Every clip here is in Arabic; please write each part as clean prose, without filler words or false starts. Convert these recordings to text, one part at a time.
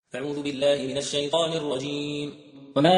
أعوذ بالله من الشيطان الرجيم. وما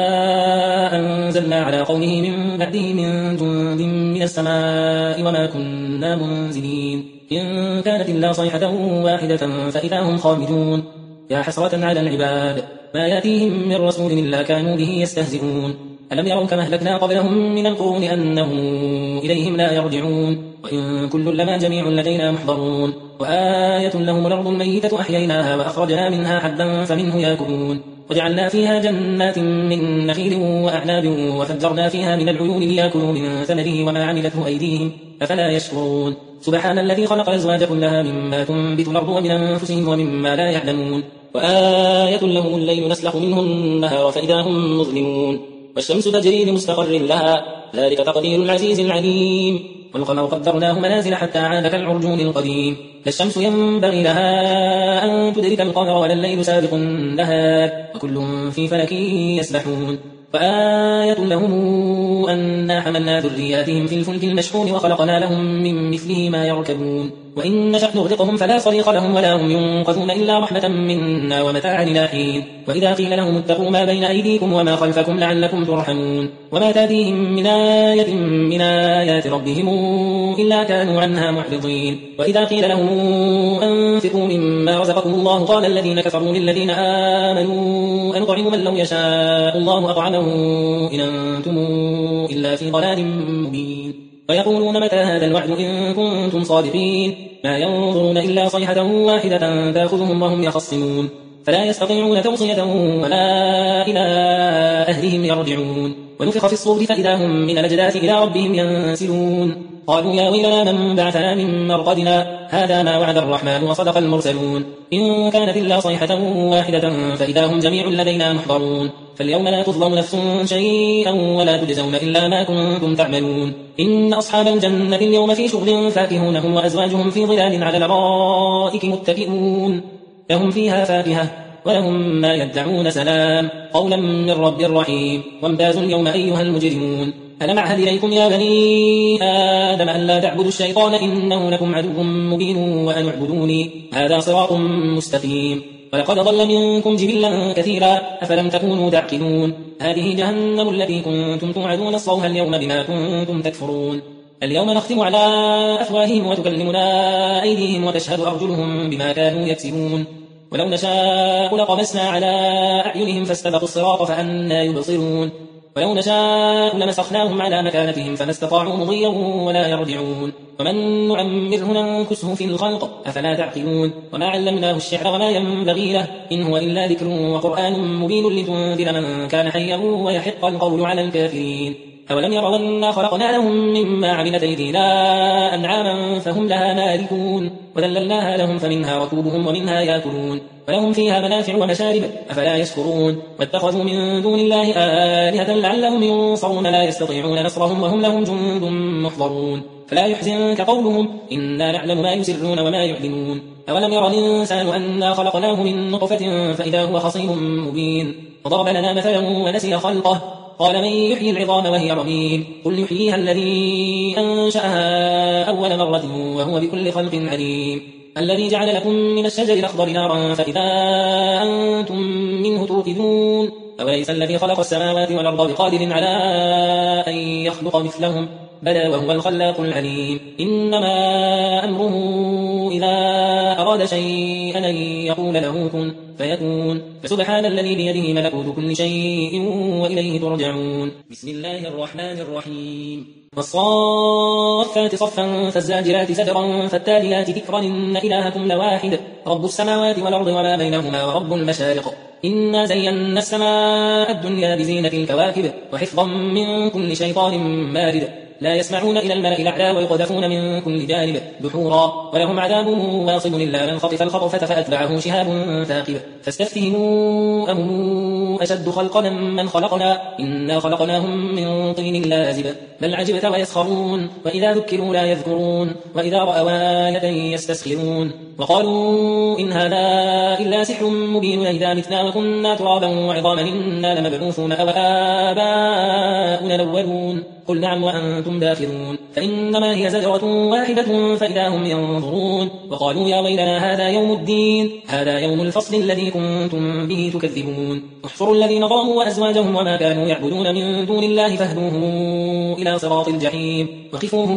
أنزلنا على قومه من بعده من جند من السماء وما كنا منزلين إن كانت إلا صيحة واحدة فإذا هم خامدون. يا حسرة على العباد ما يأتيهم من رسول إلا كانوا به يستهزئون. ألم يروا كما أهلكنا قبلهم من القرون أنهم إليهم لا يرجعون وإن كل لما جميع لدينا محضرون. وآية لهم الأرض الميتة أحييناها وأخرجنا منها حبا فمنه يأكلون وجعلنا فيها جنات من نخيل وأعناب وفجرنا فيها من العيون ليأكلوا من ثمره وما عملته أيديهم أفلا يشكرون. سبحان الذي خلق الأزواج كلها مما تنبت الأرض ومن أنفسهم ومما لا يعلمون. وآية لهم الليل نسلخ منه النهار فإذا هم مظلمون. والشمس تجري لمستقر لها ذلك تقدير العزيز العليم. والقمر قدرناه منازل حتى عاد كالعرجون القديم. لا الشمس ينبغي لها أن تدرك القمر ولا الليل سابق النهار وكل في فلك يسبحون. وآية لهم أنا حملنا ذرياتهم في الفلك المشحون وخلقنا لهم من مثله ما يركبون. وإن نشأ نغرقهم فلا صريخ لهم ولا هم ينقذون إلا رحمة منا ومتاعا إلى حين. وإذا قيل لهم اتقوا ما بين أيديكم وما خلفكم لعلكم ترحمون. وما تأتيهم من آية من آيات ربهم إلا كانوا عنها معرضين. وإذا قيل لهم أنفقوا مما رزقكم الله قال الذين كفروا للذين آمنوا أنطعم من لو يشاء الله أطعمه إن أنتم إلا في ضلال مبين. ويقولون متى هذا الوعد إن كنتم صادقين ما ينظرون إلا صيحة واحدة تأخذهم وهم يخصمون. فلا يستطيعون توصية ولا إلى أهلهم يرجعون. ونفخ في الصور فإذا هم من الأجداث إلى ربهم ينسلون. قالوا يا ويلنا من بعثنا من مرقدنا هذا ما وعد الرحمن وصدق المرسلون إن كانت إلا صيحة واحدة فإذا هم جميع لدينا محضرون. فاليوم لا تظلم نفس شيئا ولا تجزون إلا ما كنتم تعملون. إن أصحاب الجنة اليوم في شغل فاكهون هم وأزواجهم في ظلال على الأرائك متكئون لهم فيها فاكهة ولهم ما يدعون سلام قولا من رب رحيم. وامتازوا اليوم أيها المجرمون ألم أعهد إليكم يا بني آدم أن لا تعبدوا الشيطان إنه لكم عدو مبين وأن اعبدوني هذا صراط مستقيم. ولقد ضل منكم جبلا كثيرا أفلم تكونوا تعقلون. هذه جهنم التي كنتم توعدون اصلوها اليوم بما كنتم تكفرون. اليوم نختم على أفواههم وتكلمنا أيديهم وتشهد أرجلهم بما كانوا يكسبون. ولو نشاء لطمسنا على أعينهم فاستبقوا الصراط فأنى يبصرون. ولو نشاء لمسخناهم على مكانتهم فما استطاعوا مضيا ولا يرجعون. ومن نعمره ننكسه في الخلق أفلا تعقلون. وما علمناه الشعر وما ينبغي له إن هو إلا ذكر وقرآن مبين لتنذر من كان حيا ويحق القول على الكافرين. أولم يروا أنا خلقنا لهم مما عملت أيدينا أنعاما فهم لها مالكون وذللناها لهم فمنها ركوبهم ومنها يأكلون ولهم فيها منافع ومشارب أفلا يشكرون. واتخذوا من دون الله آلهة لعلهم ينصرون لا يستطيعون نصرهم وهم لهم جند محضرون. فلا يحزنك قولهم إنا نعلم ما يسرون وما يعلنون. أولم يرى الإنسان أنا خلقناه من نطفة فإذا هو خصيم مبين. وضرب لنا مثلا ونسي خلقه قال من يحيي العظام وهي رميم قل يحييها الذي أنشأها أول مرة وهو بكل خلق عليم. الذي جعل لكم من الشجر الأخضر نارا فإذا أنتم منه توقدون. أوليس الذي خلق السماوات والأرض بقادر على أن يخلق مثلهم بلى وهو الخلاق العليم. إنما أمره إذا أراد شيئا أن يقول له كن فيكون. فسبحان الذي بيده ملكوت كل شيء وإليه ترجعون. بسم الله الرحمن الرحيم. والصافات صفا فالزاجرات زجرا فالتاليات ذكرا إن إلهكم لواحد رب السماوات والأرض وما بينهما ورب المشارق. إنا زينا السماء الدنيا بزينة الكواكب وحفظا من كل شيطان مارد لا يسمعون إلى الملأ الأعلى ويقذفون من كل جانب دحورا ولهم عذاب واصب إلا من خطف الخطفة فأتبعه شهاب ثاقب. فاستفتهموا أهم أشد خلقا من خلقنا إنا خلقناهم من طين لازب بل عجبت ويسخرون وإذا ذكروا لا يذكرون وإذا رأوا آية يستسخرون. وقالوا إن هذا إلا سحر مبين إذا متنا وكنا ترابا وعظاما إنا لمبعوثون أو آباؤنا الأولون قل نعم وأنتم داخرون فإنما هي زجرة واحدة فإذا هم ينظرون وقالوا يا ويلنا هذا يوم الدين هذا يوم الفصل الذي كنتم به تكذبون احصروا الذين ظلموا وأزواجهم وما كانوا يعبدون من دون الله فاهدوهم إلى صراط الجحيم وقفوهم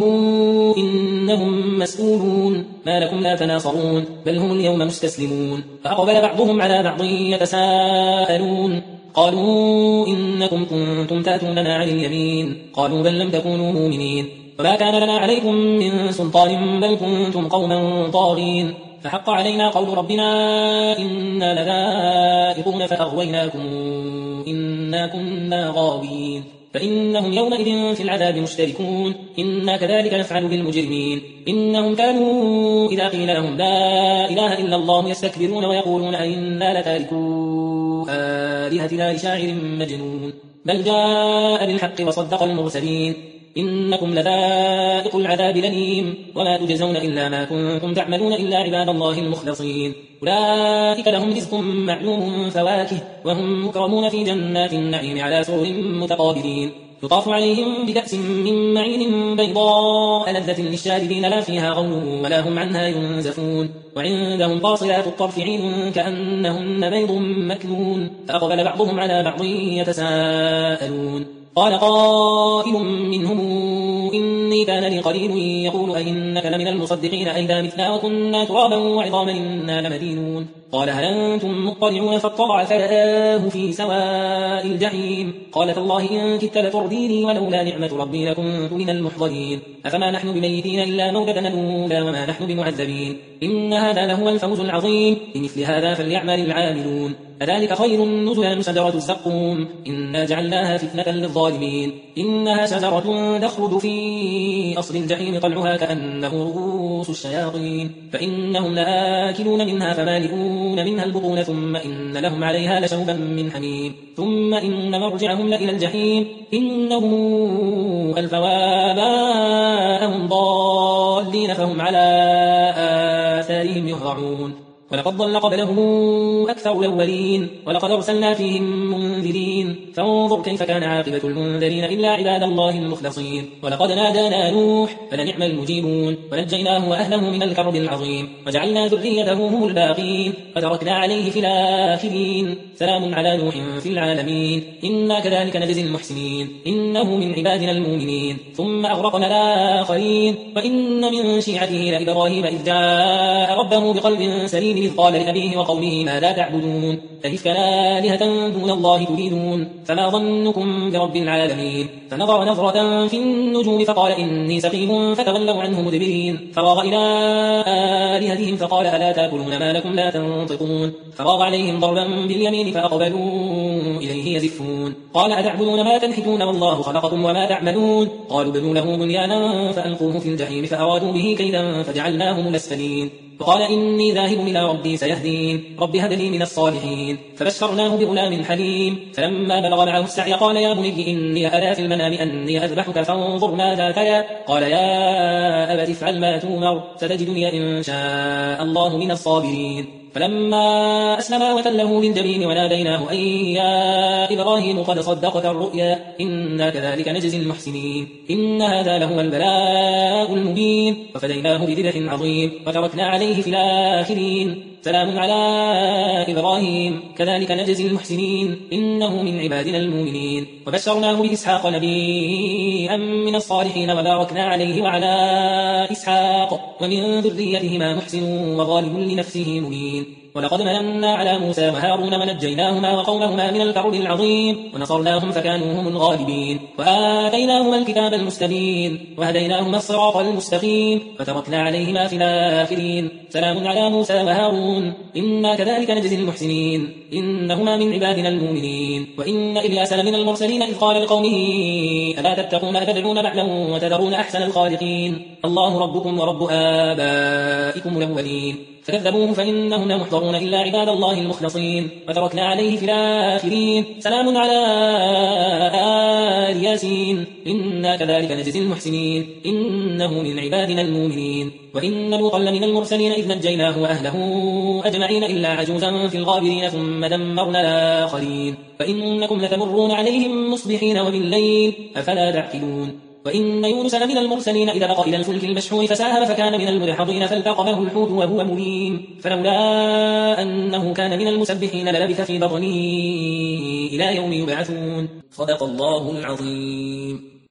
إنهم مسؤولون ما لكم لا تناصرون بل هم اليوم مستسلمون فأقبل بعضهم على بعض يتساءلون قالوا إنكم كنتم تأتوننا عن اليمين قالوا بل لم تكونوا مؤمنين وما كان لنا عليكم من سلطان بل كنتم قوما طاغين فحق علينا قول ربنا إنا لذائقون فأغويناكم إنا كنا غاوين فإنهم يومئذ في العذاب مشتركون إنا كذلك نفعل بالمجرمين إنهم كانوا إذا قيل لهم لا إله إلا الله يستكبرون ويقولون أئنا لتاركو آلهتنا لشاعر مجنون بل جاء بالحق وصدق المرسلين إنكم لذائق العذاب الأليم وما تجزون إلا ما كنتم تعملون إلا عباد الله المخلصين أولئك لهم رزق معلوم فواكه وهم مكرمون في جنات النعيم على سرر متقابلين يطاف عليهم بكأس من معين بيضاء لذة للشاربين لا فيها غول ولا هم عنها ينزفون وعندهم قاصرات الطرف عين كأنهن بيض مكنون فأقبل بعضهم على بعض يتساءلون قال قائل منهم إني كان لي قرين يقول أئنك لمن المصدقين أئذا متنا وكنا ترابا وعظاما إنا لمدينون قال هل أنتم مطلعون فاطلع فرآه في سواء الجحيم قال تالله إن كدت لترديني ولولا نعمة ربي لكنت من المحضرين أفما نحن بميتين إلا موتتنا الأولى وما نحن بمعذبين إن هذا لهو الفوز العظيم لمثل هذا فليعمل العاملون أذلك خير نزلا شجرة الزقوم إنا جعلناها فتنة للظالمين إنها شجرة تخرج في أصل الجحيم طلعها كأنه رؤوس الشياطين فإنهم لآكلون منها فمالئون منها البطون ثم إن لهم عليها لشوبا من حميم ثم إن مرجعهم لإلى الجحيم إنهم ألفوا آباءهم ضالين فهم على آثارهم يهرعون ولقد ضل قبلهم أكثر الأولين ولقد أرسلنا فيهم منذرين فانظر كيف كان عاقبة المنذرين إلا عباد الله المخلصين ولقد نادانا نوح فلنعم المجيبون ونجيناه وأهله من الكرب العظيم وجعلنا ذريته هم الباقين وتركنا عليه في الآخرين سلام على نوح في العالمين إنا كذلك نجزي المحسنين إنه من عبادنا المؤمنين ثم أغرقنا الآخرين وإن من شيعته لإبراهيم إذ جاء ربه بقلب سليم إذ قال لأبيه وقومه ماذا تعبدون أئفكا آلهة دون الله تريدون فما ظنكم برب العالمين فنظر نظرة في النجوم فقال إني سقيم فتولوا عنه مدبرين فراغ إلى آلهتهم فقال ألا تأكلون ما لكم لا تنطقون فراغ عليهم ضربا باليمين فأقبلوا إليه يزفون قال أتعبدون ما تنحتون والله خلقكم وما تعملون قالوا بنوا له بنيانا فألقوه في الجحيم فأرادوا به كيدا فجعلناهم الأسفلين وقال إني ذاهب إلى ربي سيهدين رب هب لي من الصالحين فبشرناه بغلام حليم فلما بلغ معه السعي قال يا بني إني أرى في المنام أني أذبحك فانظر ماذا ترى قال يا أبت افعل ما تؤمر ستجدني إن شاء الله من الصابرين فلما أسلما وتله للجبين وناديناه أن يا إبراهيم قد صدقت الرؤيا إنا كذلك نجزي المحسنين إن هذا لهو البلاء المبين وفديناه بذبح عظيم وتركنا عليه في الآخرين سلام على إبراهيم كذلك نجزي المحسنين إنه من عبادنا المؤمنين وبشرناه بإسحاق نبيا من الصالحين وباركنا عليه وعلى إسحاق ومن ذريتهما محسن وظالم لنفسه مبين ولقد مننا على موسى وهارون ونجيناهما وقومهما من الكرب العظيم ونصرناهم فكانوا هم الغالبين وآتيناهما الكتاب المستبين وهديناهما الصراط المستقيم وتركنا عليهما في الآخرين سلام على موسى وهارون إنا كذلك نجزي المحسنين إنهما من عبادنا المؤمنين وإن إلياس لمن المرسلين إذ قال لقومه ألا تتقون أتدعون بعلا وتذرون أحسن الخالقين الله ربكم ورب آبائكم الأولين فكذبوه فإنهم لا محضرون إلا عباد الله المخلصين وتركنا عليه في الآخرين سلام على آل ياسين إنا كذلك نجزي المحسنين إنه من عبادنا المؤمنين وإن لوطا لمن المرسلين إذ نجيناه وأهله أجمعين إلا عجوزا في الغابرين ثم دمرنا الآخرين فإنكم لتمرون عليهم مصبحين وبالليل أفلا تعقلون وإن يونس لمن المرسلين إذا بقى إلى الفلك المشحون فساهم فكان من المدحضين فالتقمه الحوت وهو مليم فلولا أنه كان من المسبحين للبث في بطنه إلى يوم يبعثون صدق الله العظيم.